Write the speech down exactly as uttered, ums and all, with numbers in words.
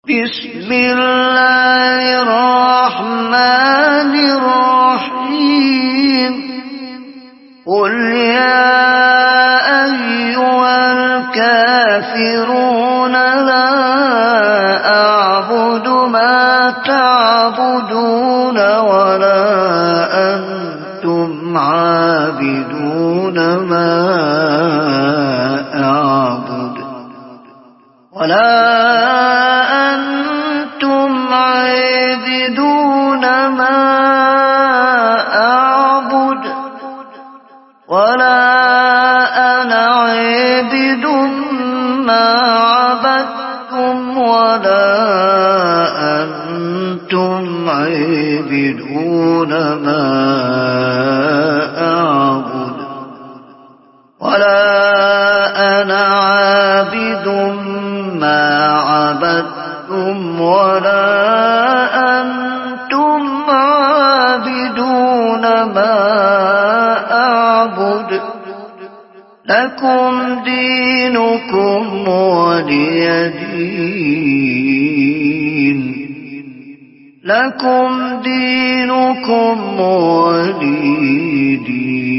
بسم الله الرحمن الرحيم قل يا أيها الكافرون لا أعبد ما تعبدون ولا أنتم عابدون ما أعبد ولا أنتم عابدون ما أعبد ولا أنا عابد ما عبدتم ولا أنتم عابدون ما أعبد ولا أنا عابد ما عبدتم ولا أنتم عابدون ما أعبد لكم دينكم ولي دين لكم دينكم ولي دين